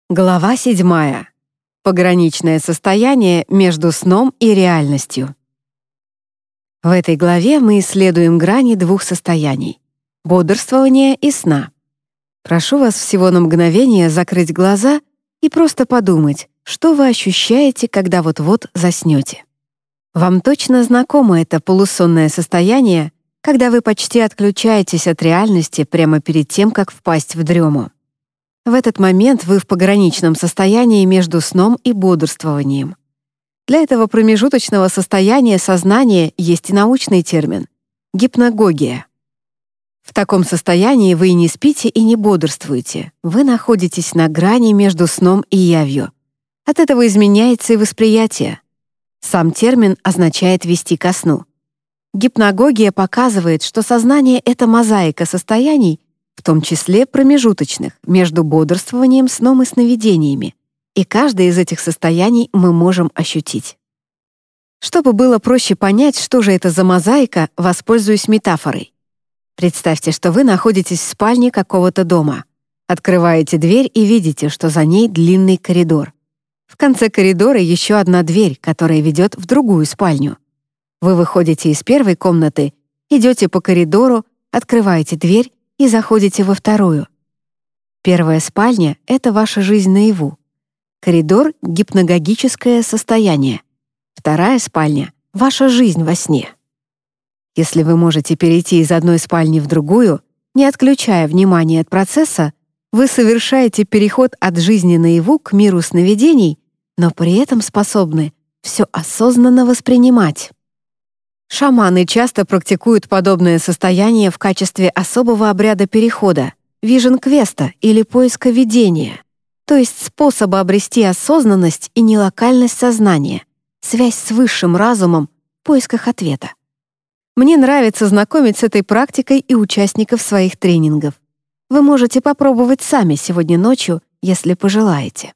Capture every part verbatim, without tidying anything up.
Глава седьмая. Пограничное состояние между сном и реальностью. В этой главе мы исследуем грани двух состояний — бодрствования и сна. Прошу вас всего на мгновение закрыть глаза и просто подумать, что вы ощущаете, когда вот-вот заснете. Вам точно знакомо это полусонное состояние, когда вы почти отключаетесь от реальности прямо перед тем, как впасть в дрему. В этот момент вы в пограничном состоянии между сном и бодрствованием. Для этого промежуточного состояния сознания есть и научный термин — гипнагогия. В таком состоянии вы и не спите, и не бодрствуете. Вы находитесь на грани между сном и явью. От этого изменяется и восприятие. Сам термин означает «вести ко сну». Гипнагогия показывает, что сознание — это мозаика состояний, в том числе промежуточных, между бодрствованием, сном и сновидениями, и каждое из этих состояний мы можем ощутить. Чтобы было проще понять, что же это за мозаика, воспользуюсь метафорой. Представьте, что вы находитесь в спальне какого-то дома. Открываете дверь и видите, что за ней длинный коридор. В конце коридора еще одна дверь, которая ведет в другую спальню. Вы выходите из первой комнаты, идете по коридору, открываете дверь и заходите во вторую. Первая спальня — это ваша жизнь наяву. Коридор — гипнагогическое состояние. Вторая спальня — ваша жизнь во сне. Если вы можете перейти из одной спальни в другую, не отключая внимание от процесса, вы совершаете переход от жизни наяву к миру сновидений, но при этом способны все осознанно воспринимать. Шаманы часто практикуют подобное состояние в качестве особого обряда перехода, вижн-квеста или поиска видения, то есть способа обрести осознанность и нелокальность сознания, связь с высшим разумом в поисках ответа. Мне нравится знакомить с этой практикой и участников своих тренингов. Вы можете попробовать сами сегодня ночью, если пожелаете.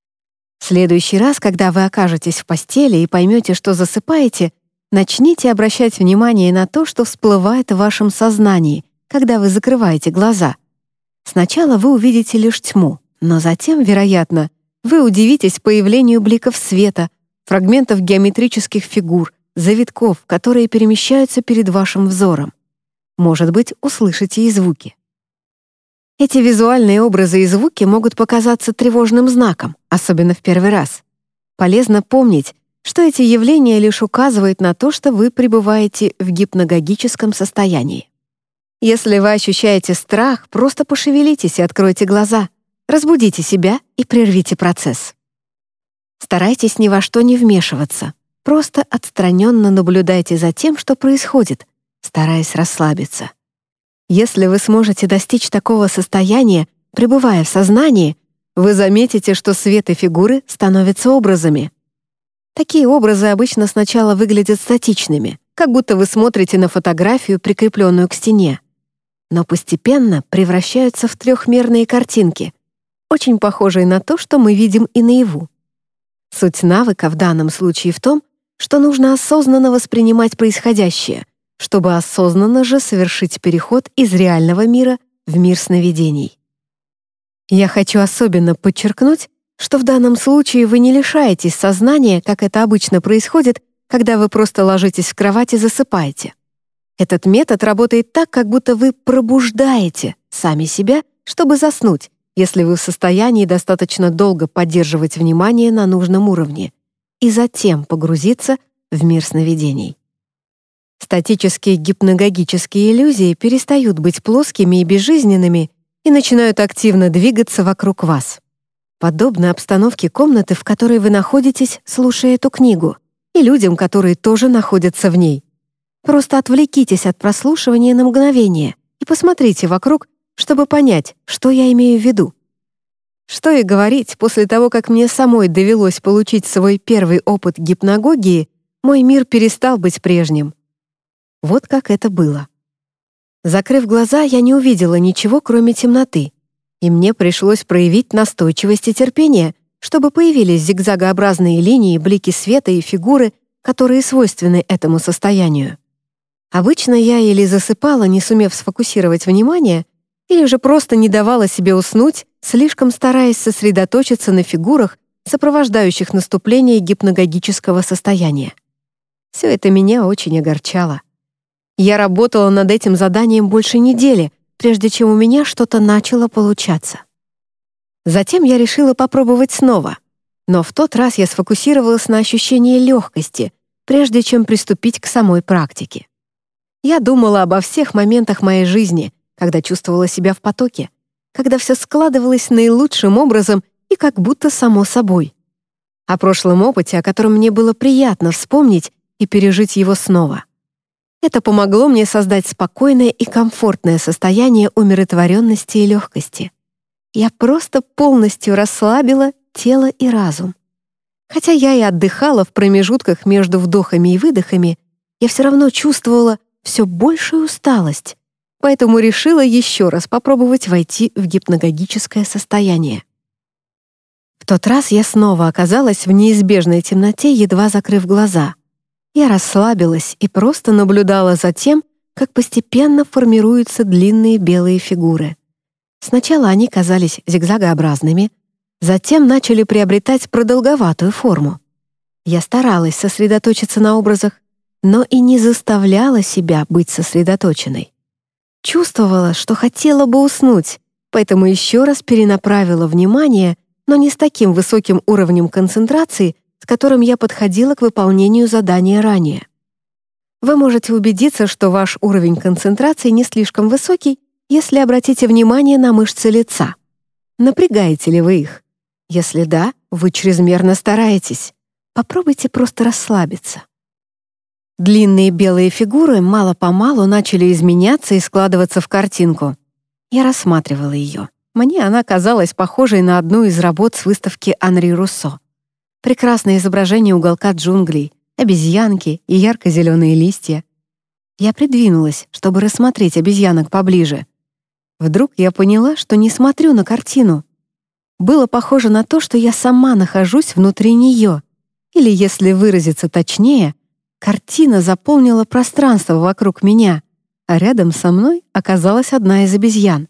В следующий раз, когда вы окажетесь в постели и поймете, что засыпаете, начните обращать внимание на то, что всплывает в вашем сознании, когда вы закрываете глаза. Сначала вы увидите лишь тьму, но затем, вероятно, вы удивитесь появлению бликов света, фрагментов геометрических фигур, завитков, которые перемещаются перед вашим взором. Может быть, услышите и звуки. Эти визуальные образы и звуки могут показаться тревожным знаком, особенно в первый раз. Полезно помнить, что эти явления лишь указывают на то, что вы пребываете в гипнагогическом состоянии. Если вы ощущаете страх, просто пошевелитесь и откройте глаза, разбудите себя и прервите процесс. Старайтесь ни во что не вмешиваться, просто отстраненно наблюдайте за тем, что происходит, стараясь расслабиться. Если вы сможете достичь такого состояния, пребывая в сознании, вы заметите, что свет и фигуры становятся образами. Такие образы обычно сначала выглядят статичными, как будто вы смотрите на фотографию, прикрепленную к стене, но постепенно превращаются в трехмерные картинки, очень похожие на то, что мы видим и наяву. Суть навыка в данном случае в том, что нужно осознанно воспринимать происходящее, чтобы осознанно же совершить переход из реального мира в мир сновидений. Я хочу особенно подчеркнуть, что в данном случае вы не лишаетесь сознания, как это обычно происходит, когда вы просто ложитесь в кровать и засыпаете. Этот метод работает так, как будто вы пробуждаете сами себя, чтобы заснуть, если вы в состоянии достаточно долго поддерживать внимание на нужном уровне и затем погрузиться в мир сновидений. Статические гипнагогические иллюзии перестают быть плоскими и безжизненными и начинают активно двигаться вокруг вас. Подобно обстановке комнаты, в которой вы находитесь, слушая эту книгу, и людям, которые тоже находятся в ней. Просто отвлекитесь от прослушивания на мгновение и посмотрите вокруг, чтобы понять, что я имею в виду. Что и говорить, после того, как мне самой довелось получить свой первый опыт гипнагогии, мой мир перестал быть прежним. Вот как это было. Закрыв глаза, я не увидела ничего, кроме темноты, и мне пришлось проявить настойчивость и терпение, чтобы появились зигзагообразные линии, блики света и фигуры, которые свойственны этому состоянию. Обычно я или засыпала, не сумев сфокусировать внимание, или же просто не давала себе уснуть, слишком стараясь сосредоточиться на фигурах, сопровождающих наступление гипногогического состояния. Все это меня очень огорчало. Я работала над этим заданием больше недели, прежде чем у меня что-то начало получаться. Затем я решила попробовать снова, но в тот раз я сфокусировалась на ощущении легкости, прежде чем приступить к самой практике. Я думала обо всех моментах моей жизни, когда чувствовала себя в потоке, когда все складывалось наилучшим образом и как будто само собой. О прошлом опыте, о котором мне было приятно вспомнить и пережить его снова. Это помогло мне создать спокойное и комфортное состояние умиротворенности и легкости. Я просто полностью расслабила тело и разум. Хотя я и отдыхала в промежутках между вдохами и выдохами, я все равно чувствовала все большую усталость, поэтому решила еще раз попробовать войти в гипногогическое состояние. В тот раз я снова оказалась в неизбежной темноте, едва закрыв глаза. Я расслабилась и просто наблюдала за тем, как постепенно формируются длинные белые фигуры. Сначала они казались зигзагообразными, затем начали приобретать продолговатую форму. Я старалась сосредоточиться на образах, но и не заставляла себя быть сосредоточенной. Чувствовала, что хотела бы уснуть, поэтому еще раз перенаправила внимание, но не с таким высоким уровнем концентрации, с которым я подходила к выполнению задания ранее. Вы можете убедиться, что ваш уровень концентрации не слишком высокий, если обратите внимание на мышцы лица. Напрягаете ли вы их? Если да, вы чрезмерно стараетесь. Попробуйте просто расслабиться. Длинные белые фигуры мало-помалу начали изменяться и складываться в картинку. Я рассматривала ее. Мне она казалась похожей на одну из работ с выставки Анри Руссо. Прекрасное изображение уголка джунглей, обезьянки и ярко-зеленые листья. Я придвинулась, чтобы рассмотреть обезьянок поближе. Вдруг я поняла, что не смотрю на картину. Было похоже на то, что я сама нахожусь внутри нее. Или, если выразиться точнее, картина заполнила пространство вокруг меня, а рядом со мной оказалась одна из обезьян.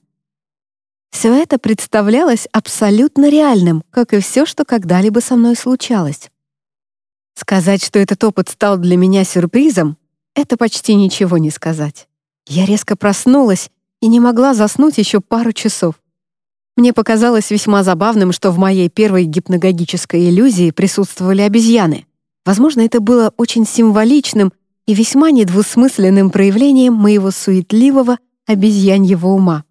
Все это представлялось абсолютно реальным, как и все, что когда-либо со мной случалось. Сказать, что этот опыт стал для меня сюрпризом, это почти ничего не сказать. Я резко проснулась и не могла заснуть еще пару часов. Мне показалось весьма забавным, что в моей первой гипногогической иллюзии присутствовали обезьяны. Возможно, это было очень символичным и весьма недвусмысленным проявлением моего суетливого обезьяньего ума.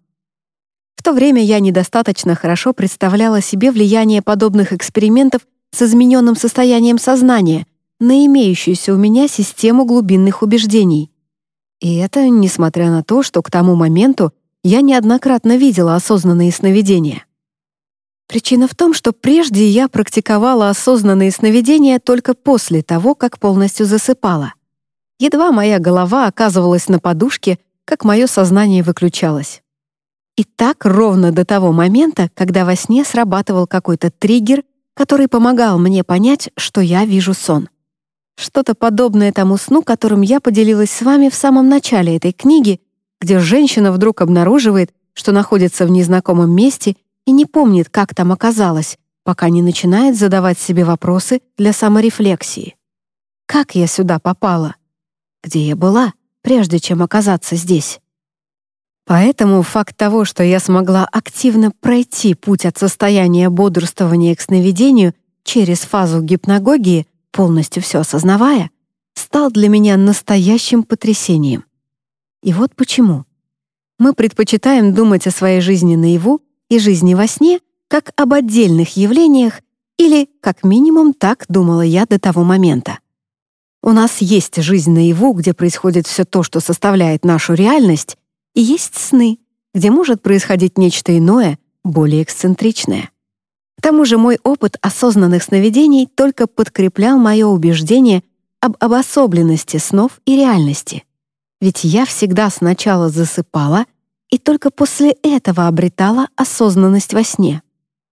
В то время я недостаточно хорошо представляла себе влияние подобных экспериментов с измененным состоянием сознания на имеющуюся у меня систему глубинных убеждений. И это несмотря на то, что к тому моменту я неоднократно видела осознанные сновидения. Причина в том, что прежде я практиковала осознанные сновидения только после того, как полностью засыпала. Едва моя голова оказывалась на подушке, как мое сознание выключалось. И так ровно до того момента, когда во сне срабатывал какой-то триггер, который помогал мне понять, что я вижу сон. Что-то подобное тому сну, которым я поделилась с вами в самом начале этой книги, где женщина вдруг обнаруживает, что находится в незнакомом месте и не помнит, как там оказалась, пока не начинает задавать себе вопросы для саморефлексии. Как я сюда попала? Где я была, прежде чем оказаться здесь? Поэтому факт того, что я смогла активно пройти путь от состояния бодрствования к сновидению через фазу гипногогии, полностью все осознавая, стал для меня настоящим потрясением. И вот почему. Мы предпочитаем думать о своей жизни наяву и жизни во сне как об отдельных явлениях или, как минимум, так думала я до того момента. У нас есть жизнь наяву, где происходит все то, что составляет нашу реальность, и есть сны, где может происходить нечто иное, более эксцентричное. К тому же мой опыт осознанных сновидений только подкреплял мое убеждение об обособленности снов и реальности. Ведь я всегда сначала засыпала и только после этого обретала осознанность во сне.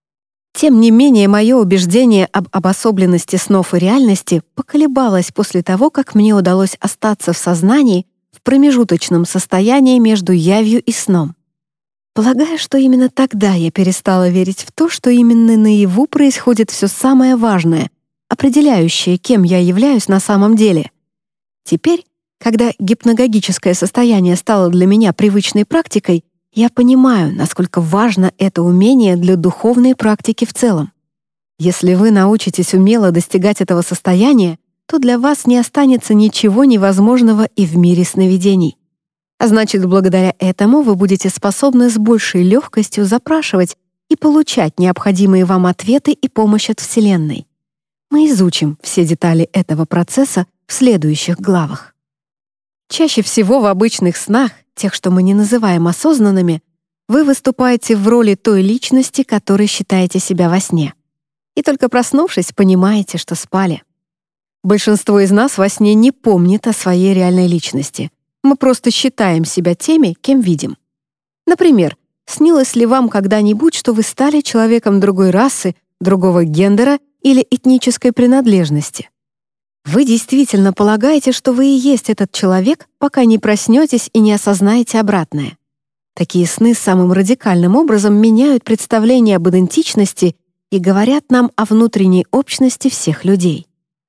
Тем не менее, мое убеждение об обособленности снов и реальности поколебалось после того, как мне удалось остаться в сознании в промежуточном состоянии между явью и сном. Полагаю, что именно тогда я перестала верить в то, что именно наяву происходит все самое важное, определяющее, кем я являюсь на самом деле. Теперь, когда гипногогическое состояние стало для меня привычной практикой, я понимаю, насколько важно это умение для духовной практики в целом. Если вы научитесь умело достигать этого состояния, то для вас не останется ничего невозможного и в мире сновидений. А значит, благодаря этому вы будете способны с большей легкостью запрашивать и получать необходимые вам ответы и помощь от Вселенной. Мы изучим все детали этого процесса в следующих главах. Чаще всего в обычных снах, тех, что мы не называем осознанными, вы выступаете в роли той личности, которой считаете себя во сне. И только проснувшись, понимаете, что спали. Большинство из нас во сне не помнит о своей реальной личности. Мы просто считаем себя теми, кем видим. Например, снилось ли вам когда-нибудь, что вы стали человеком другой расы, другого гендера или этнической принадлежности? Вы действительно полагаете, что вы и есть этот человек, пока не проснетесь и не осознаете обратное. Такие сны самым радикальным образом меняют представление об идентичности и говорят нам о внутренней общности всех людей.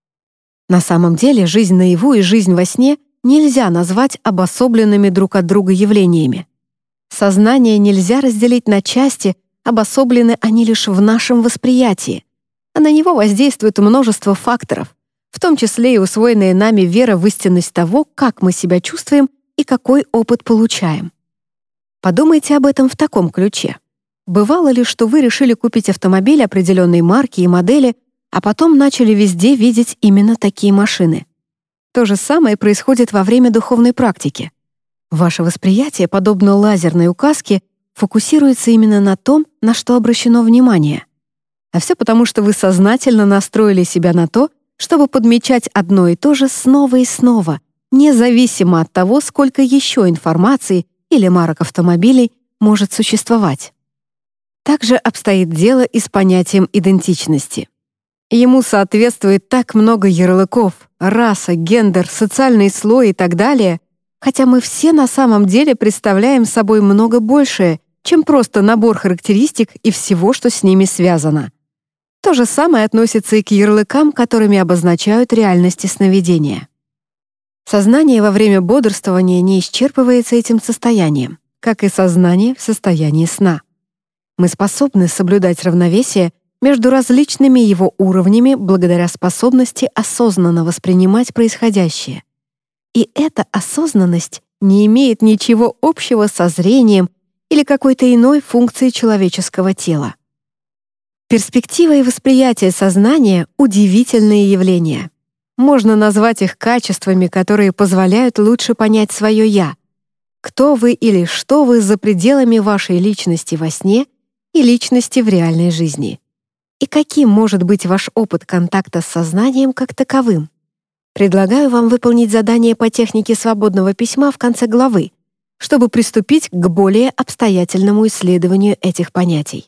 На самом деле, жизнь наяву и жизнь во сне нельзя назвать обособленными друг от друга явлениями. Сознание нельзя разделить на части, обособлены они лишь в нашем восприятии, а на него воздействует множество факторов, в том числе и усвоенная нами вера в истинность того, как мы себя чувствуем и какой опыт получаем. Подумайте об этом в таком ключе. Бывало ли, что вы решили купить автомобиль определенной марки и модели, а потом начали везде видеть именно такие машины? То же самое происходит во время духовной практики. Ваше восприятие, подобно лазерной указке, фокусируется именно на том, на что обращено внимание. А все потому, что вы сознательно настроили себя на то, чтобы подмечать одно и то же снова и снова, независимо от того, сколько еще информации или марок автомобилей может существовать. Также обстоит дело и с понятием идентичности. Ему соответствует так много ярлыков: раса, гендер, социальный слой и так далее, хотя мы все на самом деле представляем собой много большее, чем просто набор характеристик и всего, что с ними связано. То же самое относится и к ярлыкам, которыми обозначают реальности сновидения. Сознание во время бодрствования не исчерпывается этим состоянием, как и сознание в состоянии сна. Мы способны соблюдать равновесие между различными его уровнями благодаря способности осознанно воспринимать происходящее. И эта осознанность не имеет ничего общего со зрением или какой-то иной функцией человеческого тела. Перспектива и восприятие сознания — удивительные явления. Можно назвать их качествами, которые позволяют лучше понять свое «я». Кто вы или что вы за пределами вашей личности во сне и личности в реальной жизни. И каким может быть ваш опыт контакта с сознанием как таковым? Предлагаю вам выполнить задание по технике свободного письма в конце главы, чтобы приступить к более обстоятельному исследованию этих понятий.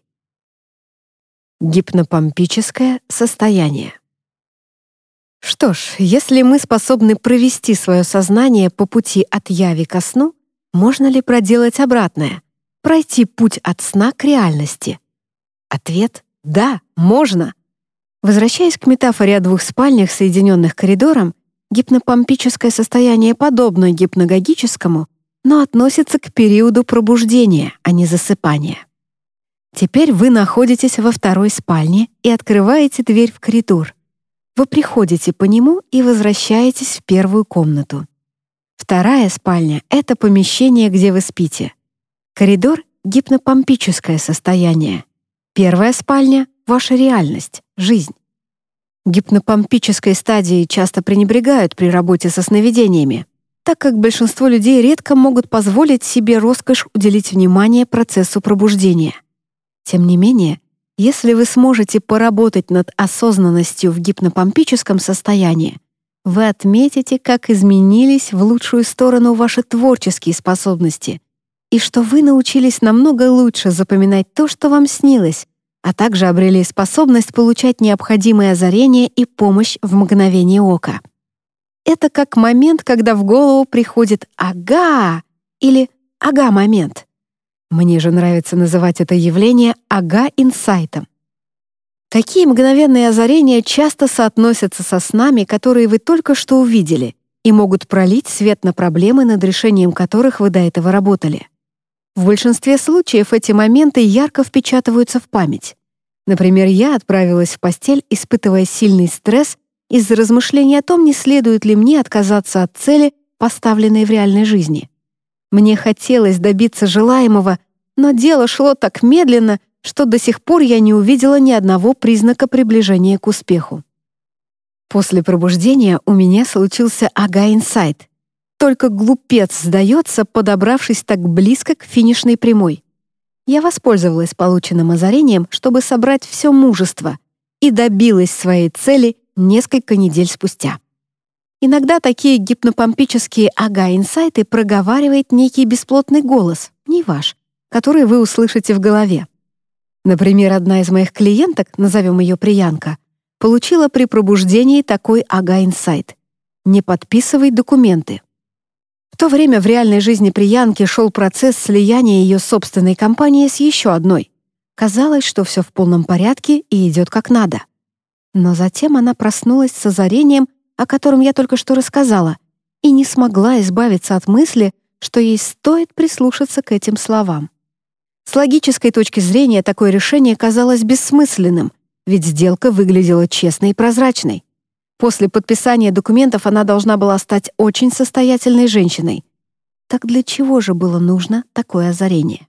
Гипнопомпическое состояние. Что ж, если мы способны провести свое сознание по пути от яви ко сну, можно ли проделать обратное, пройти путь от сна к реальности? Ответ — да, можно. Возвращаясь к метафоре о двух спальнях, соединенных коридором, гипнопомпическое состояние подобно гипногогическому, но относится к периоду пробуждения, а не засыпания. Теперь вы находитесь во второй спальне и открываете дверь в коридор. Вы приходите по нему и возвращаетесь в первую комнату. Вторая спальня — это помещение, где вы спите. Коридор — гипнопомпическое состояние. Первая спальня — ваша реальность, жизнь. Гипнопомпической стадии часто пренебрегают при работе со сновидениями, так как большинство людей редко могут позволить себе роскошь уделить внимание процессу пробуждения. Тем не менее, если вы сможете поработать над осознанностью в гипнопомпическом состоянии, вы отметите, как изменились в лучшую сторону ваши творческие способности и что вы научились намного лучше запоминать то, что вам снилось, а также обрели способность получать необходимое озарение и помощь в мгновение ока. Это как момент, когда в голову приходит «ага» или «ага-момент». Мне же нравится называть это явление ага-инсайтом. Такие мгновенные озарения часто соотносятся со снами, которые вы только что увидели, и могут пролить свет на проблемы, над решением которых вы до этого работали. В большинстве случаев эти моменты ярко впечатываются в память. Например, я отправилась в постель, испытывая сильный стресс из-за размышлений о том, не следует ли мне отказаться от цели, поставленной в реальной жизни. Мне хотелось добиться желаемого, но дело шло так медленно, что до сих пор я не увидела ни одного признака приближения к успеху. После пробуждения у меня случился ага-инсайт. Только глупец сдается, подобравшись так близко к финишной прямой. Я воспользовалась полученным озарением, чтобы собрать все мужество, и добилась своей цели несколько недель спустя. Иногда такие гипнопомпические ага-инсайты проговаривает некий бесплотный голос, не ваш, который вы услышите в голове. Например, одна из моих клиенток, назовем ее Приянка, получила при пробуждении такой ага-инсайт: «Не подписывай документы». В то время в реальной жизни Приянки шел процесс слияния ее собственной компании с еще одной. Казалось, что все в полном порядке и идет как надо. Но затем она проснулась с озарением, о котором я только что рассказала, и не смогла избавиться от мысли, что ей стоит прислушаться к этим словам. С логической точки зрения такое решение казалось бессмысленным, ведь сделка выглядела честной и прозрачной. После подписания документов она должна была стать очень состоятельной женщиной. Так для чего же было нужно такое озарение?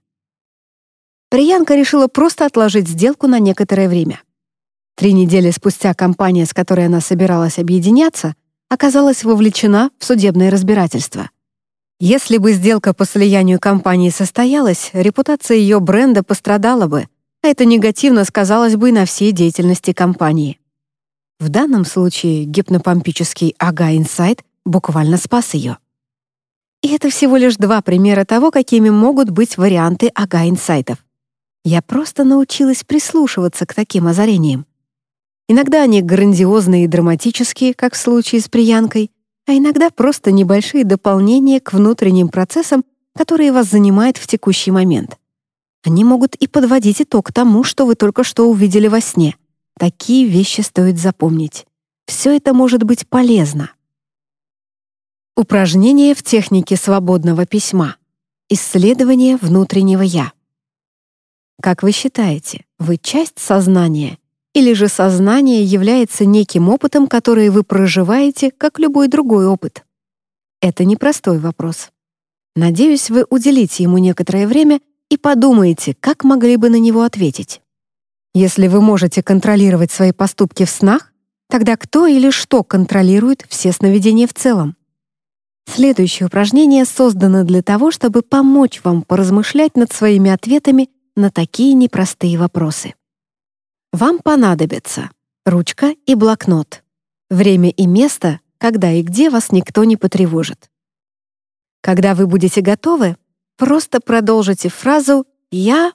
Приянка решила просто отложить сделку на некоторое время. Три недели спустя компания, с которой она собиралась объединяться, оказалась вовлечена в судебное разбирательство. Если бы сделка по слиянию компании состоялась, репутация ее бренда пострадала бы, а это негативно сказалось бы и на всей деятельности компании. В данном случае гипнопомпический ага-инсайт буквально спас ее. И это всего лишь два примера того, какими могут быть варианты ага-инсайтов. Я просто научилась прислушиваться к таким озарениям. Иногда они грандиозные и драматические, как в случае с Приянкой, а иногда просто небольшие дополнения к внутренним процессам, которые вас занимают в текущий момент. Они могут и подводить итог тому, что вы только что увидели во сне. Такие вещи стоит запомнить. Все это может быть полезно. Упражнение в технике свободного письма. Исследование внутреннего «я». Как вы считаете, вы часть сознания, или же сознание является неким опытом, который вы проживаете, как любой другой опыт? Это непростой вопрос. Надеюсь, вы уделите ему некоторое время и подумаете, как могли бы на него ответить. Если вы можете контролировать свои поступки в снах, тогда кто или что контролирует все сновидения в целом? Следующее упражнение создано для того, чтобы помочь вам поразмышлять над своими ответами на такие непростые вопросы. Вам понадобится ручка и блокнот, время и место, когда и где вас никто не потревожит. Когда вы будете готовы, просто продолжите фразу «я».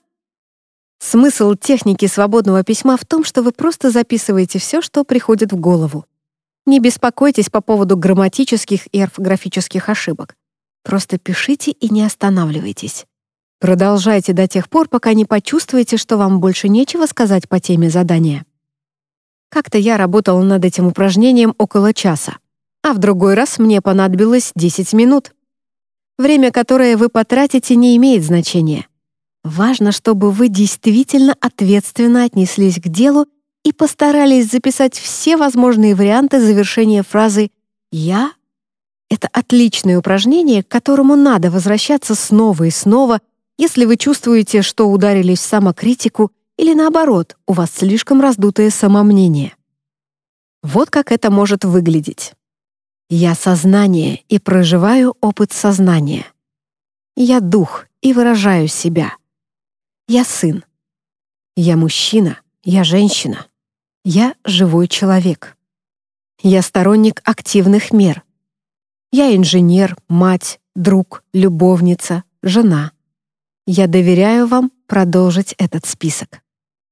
Смысл техники свободного письма в том, что вы просто записываете все, что приходит в голову. Не беспокойтесь по поводу грамматических и орфографических ошибок. Просто пишите и не останавливайтесь. Продолжайте до тех пор, пока не почувствуете, что вам больше нечего сказать по теме задания. Как-то я работала над этим упражнением около часа, а в другой раз мне понадобилось десять минут. Время, которое вы потратите, не имеет значения. Важно, чтобы вы действительно ответственно отнеслись к делу и постарались записать все возможные варианты завершения фразы «я». Это отличное упражнение, к которому надо возвращаться снова и снова, если вы чувствуете, что ударились в самокритику или, наоборот, у вас слишком раздутое самомнение. Вот как это может выглядеть. Я сознание и проживаю опыт сознания. Я дух и выражаю себя. Я сын. Я мужчина, я женщина. Я живой человек. Я сторонник активных мер. Я инженер, мать, друг, любовница, жена. Я доверяю вам продолжить этот список.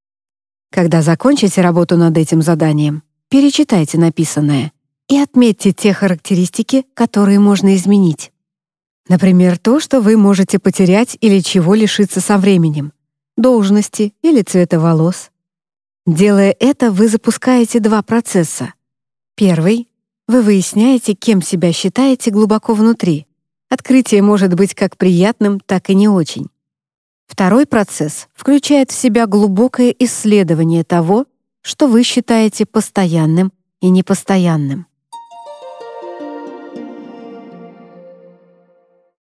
Когда закончите работу над этим заданием, перечитайте написанное и отметьте те характеристики, которые можно изменить. Например, то, что вы можете потерять или чего лишиться со временем, должности или цвета волос. Делая это, вы запускаете два процесса. Первый — вы выясняете, кем себя считаете глубоко внутри. Открытие может быть как приятным, так и не очень. Второй процесс включает в себя глубокое исследование того, что вы считаете постоянным и непостоянным.